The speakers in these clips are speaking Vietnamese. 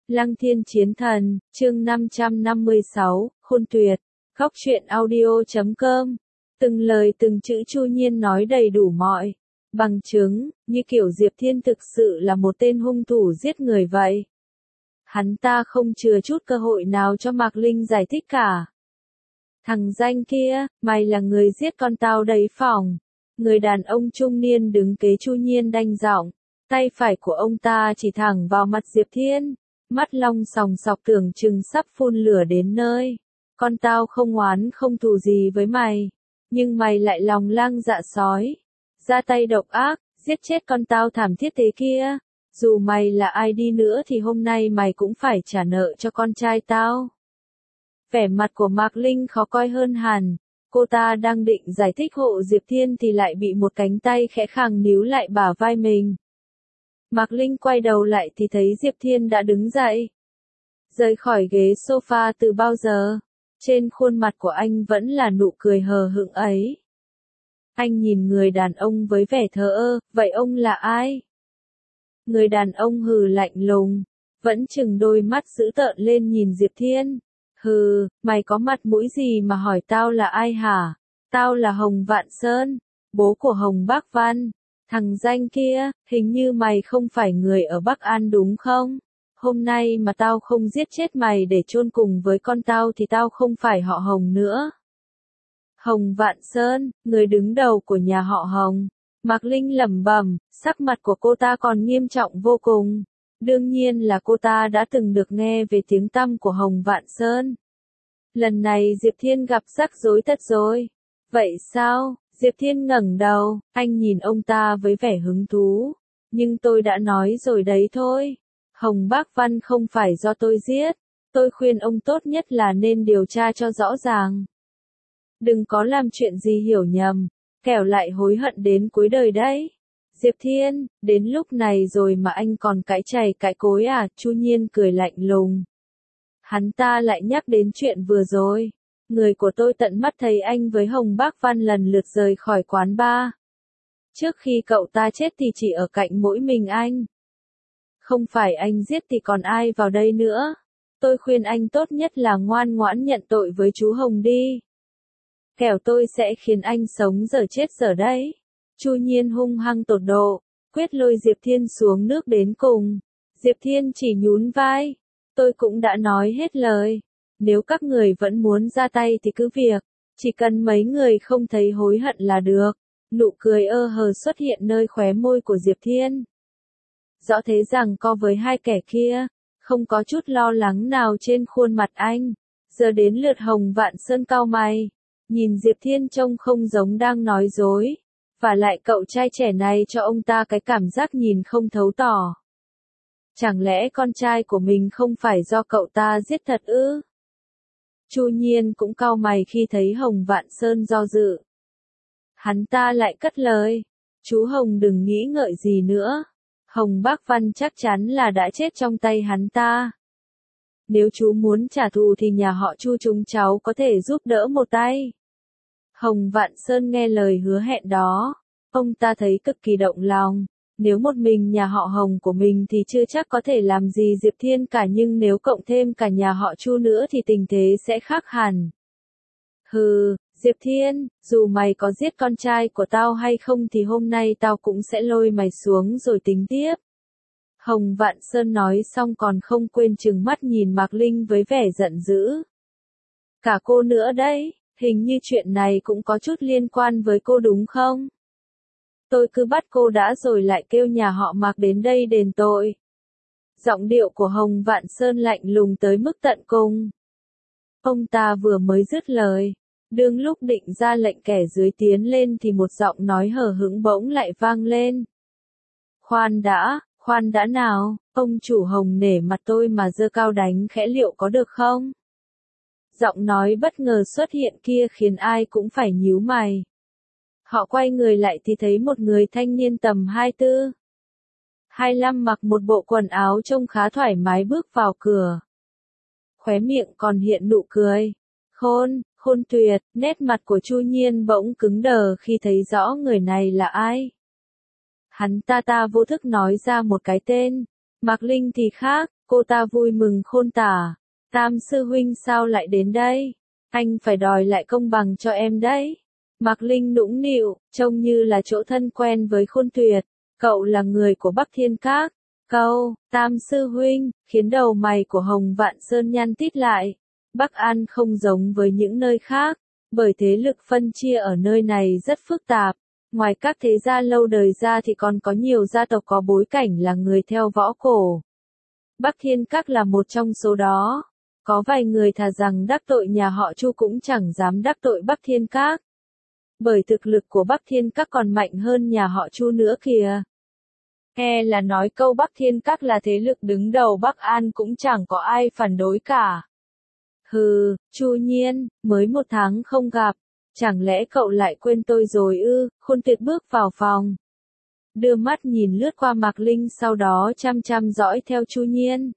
Lăng Thiên Chiến Thần, chương 556, Khôn Tuyệt, Góc truyện audio.com. Từng lời từng chữ Chu Nhiên nói đầy đủ mọi bằng chứng, như kiểu Diệp Thiên thực sự là một tên hung thủ giết người vậy. Hắn ta không chừa chút cơ hội nào cho Mạc Linh giải thích cả. Thằng danh kia, mày là người giết con tao đấy phỏng. Người đàn ông trung niên đứng kế Chu Nhiên đanh giọng, tay phải của ông ta chỉ thẳng vào mặt Diệp Thiên, mắt long sòng sọc tưởng chừng sắp phun lửa đến nơi. Con tao không oán không thù gì với mày, nhưng mày lại lòng lang dạ sói, ra tay độc ác, giết chết con tao thảm thiết thế kia. Dù mày là ai đi nữa thì hôm nay mày cũng phải trả nợ cho con trai tao. Vẻ mặt của Mạc Linh khó coi hơn hẳn, cô ta đang định giải thích hộ Diệp Thiên thì lại bị một cánh tay khẽ khàng níu lại bả vai mình. Mạc Linh quay đầu lại thì thấy Diệp Thiên đã đứng dậy, rời khỏi ghế sofa từ bao giờ. Trên khuôn mặt của anh vẫn là nụ cười hờ hững ấy. Anh nhìn người đàn ông với vẻ thờ ơ, vậy ông là ai? Người đàn ông hừ lạnh lùng, vẫn chừng đôi mắt dữ tợn lên nhìn Diệp Thiên. Hừ, mày có mặt mũi gì mà hỏi tao là ai hả? Tao là Hồng Vạn Sơn, bố của Hồng Bác Văn. Thằng danh kia, hình như mày không phải người ở Bắc An đúng không? Hôm nay mà tao không giết chết mày để chôn cùng với con tao thì tao không phải họ Hồng nữa. Hồng Vạn Sơn, người đứng đầu của nhà họ Hồng. Mạc Linh lẩm bẩm, sắc mặt của cô ta còn nghiêm trọng vô cùng. Đương nhiên là cô ta đã từng được nghe về tiếng tăm của Hồng Vạn Sơn. Lần này Diệp Thiên gặp rắc rối thật rồi. Vậy sao? Diệp Thiên ngẩng đầu, anh nhìn ông ta với vẻ hứng thú. Nhưng tôi đã nói rồi đấy thôi. Hồng Bác Văn không phải do tôi giết. Tôi khuyên ông tốt nhất là nên điều tra cho rõ ràng. Đừng có làm chuyện gì hiểu nhầm, kẻo lại hối hận đến cuối đời đấy. Diệp Thiên, đến lúc này rồi mà anh còn cãi chày cãi cối à? Chu Nhiên cười lạnh lùng. Hắn ta lại nhắc đến chuyện vừa rồi. Người của tôi tận mắt thấy anh với Hồng Bác Văn lần lượt rời khỏi quán bar. Trước khi cậu ta chết thì chỉ ở cạnh mỗi mình anh. Không phải anh giết thì còn ai vào đây nữa. Tôi khuyên anh tốt nhất là ngoan ngoãn nhận tội với chú Hồng đi. Kẻo tôi sẽ khiến anh sống dở chết dở đấy. Chu Nhiên hung hăng tột độ, quyết lôi Diệp Thiên xuống nước đến cùng. Diệp Thiên chỉ nhún vai. Tôi cũng đã nói hết lời. Nếu các người vẫn muốn ra tay thì cứ việc. Chỉ cần mấy người không thấy hối hận là được. Nụ cười ơ hờ xuất hiện nơi khóe môi của Diệp Thiên. Rõ thế rằng co với hai kẻ kia, không có chút lo lắng nào trên khuôn mặt anh. Giờ đến lượt Hồng Vạn Sơn cau mày. Nhìn Diệp Thiên trông không giống đang nói dối. Và lại cậu trai trẻ này cho ông ta cái cảm giác nhìn không thấu tỏ. Chẳng lẽ con trai của mình không phải do cậu ta giết thật ư? Chu Nhiên cũng cau mày khi thấy Hồng Vạn Sơn do dự. Hắn ta lại cất lời. Chú Hồng đừng nghĩ ngợi gì nữa. Hồng Bác Văn chắc chắn là đã chết trong tay hắn ta. Nếu chú muốn trả thù thì nhà họ Chu chúng cháu có thể giúp đỡ một tay. Hồng Vạn Sơn nghe lời hứa hẹn đó. Ông ta thấy cực kỳ động lòng. Nếu một mình nhà họ Hồng của mình thì chưa chắc có thể làm gì Diệp Thiên cả, nhưng nếu cộng thêm cả nhà họ Chu nữa thì tình thế sẽ khác hẳn. Hừ, Diệp Thiên, dù mày có giết con trai của tao hay không thì hôm nay tao cũng sẽ lôi mày xuống rồi tính tiếp. Hồng Vạn Sơn nói xong còn không quên trừng mắt nhìn Mạc Linh với vẻ giận dữ. Cả cô nữa đấy, hình như chuyện này cũng có chút liên quan với cô đúng không? Tôi cứ bắt cô đã rồi lại kêu nhà họ Mạc đến đây đền tội. Giọng điệu của Hồng Vạn Sơn lạnh lùng tới mức tận cùng. Ông ta vừa mới dứt lời, đương lúc định ra lệnh kẻ dưới tiến lên thì một giọng nói hờ hững bỗng lại vang lên. Khoan đã nào, ông chủ Hồng nể mặt tôi mà giơ cao đánh khẽ liệu có được không? Giọng nói bất ngờ xuất hiện kia khiến ai cũng phải nhíu mày. Họ quay người lại thì thấy một người thanh niên tầm 24, 25 mặc một bộ quần áo trông khá thoải mái bước vào cửa. Khóe miệng còn hiện nụ cười. Khôn tuyệt, nét mặt của Chu Nhiên bỗng cứng đờ khi thấy rõ người này là ai. Hắn ta vô thức nói ra một cái tên. Mạc Linh thì khác, Cô ta vui mừng khôn tả. Tam sư huynh sao lại đến đây? Anh phải đòi lại công bằng cho em đấy. Mạc Linh nũng nịu, trông như là chỗ thân quen với Khôn Tuyệt. Cậu là người của Bắc Thiên Các. Câu, Tam sư huynh, khiến đầu mày của Hồng Vạn Sơn nhăn tít lại. Bắc An không giống với những nơi khác, bởi thế lực phân chia ở nơi này rất phức tạp. Ngoài các thế gia lâu đời ra thì còn có nhiều gia tộc có bối cảnh là người theo võ cổ. Bắc Thiên Các là một trong số đó. Có vài người thà rằng đắc tội nhà họ Chu cũng chẳng dám đắc tội Bắc Thiên Các. Bởi thực lực của Bắc Thiên Các còn mạnh hơn nhà họ Chu nữa kìa. Nghe là nói câu Bắc Thiên Các là thế lực đứng đầu Bắc An cũng chẳng có ai phản đối cả. Hừ, Chu Nhiên, mới 1 tháng không gặp, chẳng lẽ cậu lại quên tôi rồi ư? Khôn Tuyệt bước vào phòng. Đưa mắt nhìn lướt qua Mạc Linh sau đó chăm chăm dõi theo Chu Nhiên.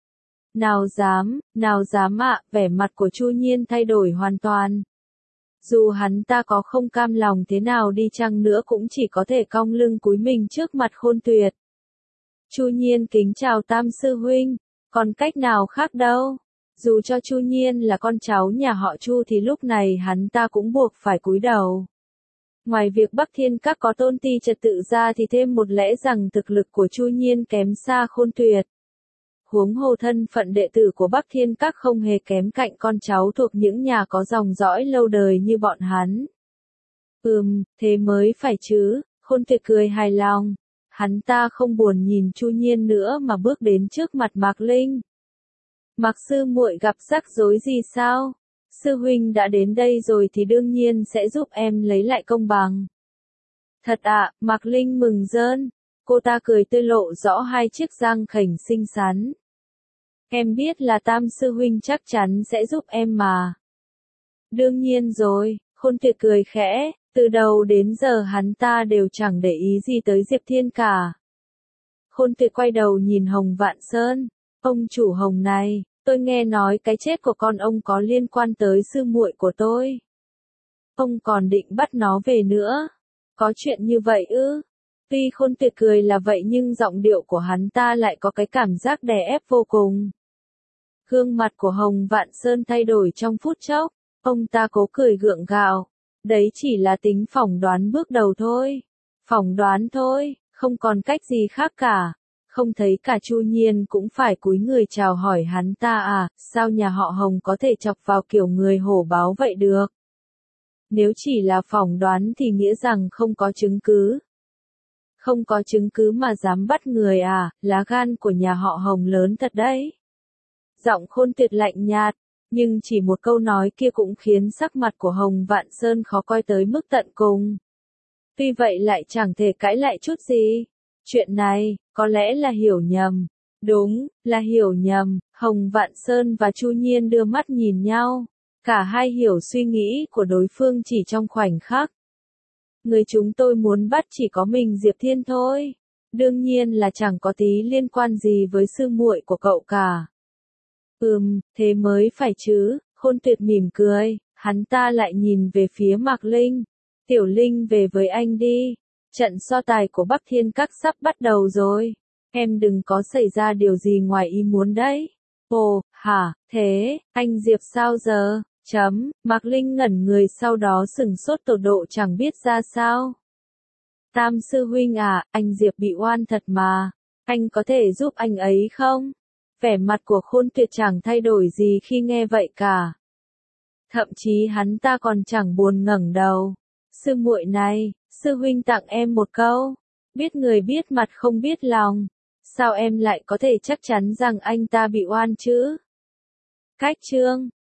Nào dám ạ, vẻ mặt của Chu Nhiên thay đổi hoàn toàn. Dù hắn ta có không cam lòng thế nào đi chăng nữa cũng chỉ có thể cong lưng cúi mình trước mặt Khôn Tuyệt. Chu Nhiên kính chào Tam sư huynh, còn cách nào khác đâu. Dù cho Chu Nhiên là con cháu nhà họ Chu thì lúc này hắn ta cũng buộc phải cúi đầu. Ngoài việc Bắc Thiên Các có tôn ti trật tự ra thì thêm một lẽ rằng thực lực của Chu Nhiên kém xa Khôn Tuyệt. Huống hồ thân phận đệ tử của Bắc Thiên Các không hề kém cạnh con cháu thuộc những nhà có dòng dõi lâu đời như bọn hắn. Thế mới phải chứ, Khôn Tuyệt cười hài lòng. Hắn ta không buồn nhìn Chu Nhiên nữa mà bước đến trước mặt Mạc Linh. Mạc sư muội gặp rắc rối gì sao? Sư huynh đã đến đây rồi thì đương nhiên sẽ giúp em lấy lại công bằng. Thật ạ, Mạc Linh mừng rơn. Cô ta cười tươi lộ rõ 2 chiếc răng khểnh xinh xắn. Em biết là Tam sư huynh chắc chắn sẽ giúp em mà. Đương nhiên rồi, Khôn Tuyệt cười khẽ, từ đầu đến giờ hắn ta đều chẳng để ý gì tới Diệp Thiên cả. Khôn Tuyệt quay đầu nhìn Hồng Vạn Sơn, ông chủ Hồng này, tôi nghe nói cái chết của con ông có liên quan tới sư muội của tôi. Ông còn định bắt nó về nữa. Có chuyện như vậy ư? Tuy Khôn Tuyệt cười là vậy nhưng giọng điệu của hắn ta lại có cái cảm giác đè ép vô cùng. Gương mặt của Hồng Vạn Sơn thay đổi trong phút chốc, ông ta cố cười gượng gạo. Đấy chỉ là tính phỏng đoán bước đầu thôi. Phỏng đoán thôi, không còn cách gì khác cả. Không thấy cả Chu Nhiên cũng phải cúi người chào hỏi hắn ta à, sao nhà họ Hồng có thể chọc vào kiểu người hổ báo vậy được? Nếu chỉ là phỏng đoán thì nghĩa rằng không có chứng cứ. Không có chứng cứ mà dám bắt người à, lá gan của nhà họ Hồng lớn thật đấy. Giọng Khôn Tuyệt lạnh nhạt, nhưng chỉ một câu nói kia cũng khiến sắc mặt của Hồng Vạn Sơn khó coi tới mức tận cùng. Tuy vậy lại chẳng thể cãi lại chút gì. Chuyện này, có lẽ là hiểu nhầm. Đúng, là hiểu nhầm. Hồng Vạn Sơn và Chu Nhiên đưa mắt nhìn nhau. Cả hai hiểu suy nghĩ của đối phương chỉ trong khoảnh khắc. Người chúng tôi muốn bắt chỉ có mình Diệp Thiên thôi. Đương nhiên là chẳng có tí liên quan gì với sư muội của cậu cả. Thế mới phải chứ, Khôn Tuyệt mỉm cười, hắn ta lại nhìn về phía Mạc Linh. Tiểu Linh về với anh đi. Trận so tài của Bắc Thiên Các sắp bắt đầu rồi. Em đừng có xảy ra điều gì ngoài ý muốn đấy. Ồ, hả, thế, anh Diệp sao giờ? Mạc Linh ngẩn người sau đó sửng sốt tột độ chẳng biết ra sao. Tam sư huynh à, anh Diệp bị oan thật mà. Anh có thể giúp anh ấy không? Vẻ mặt của Khôn Tuyệt chẳng thay đổi gì khi nghe vậy cả. Thậm chí hắn ta còn chẳng buồn ngẩng đầu. Sư muội này, sư huynh tặng em một câu. Biết người biết mặt không biết lòng. Sao em lại có thể chắc chắn rằng anh ta bị oan chứ? Cách chương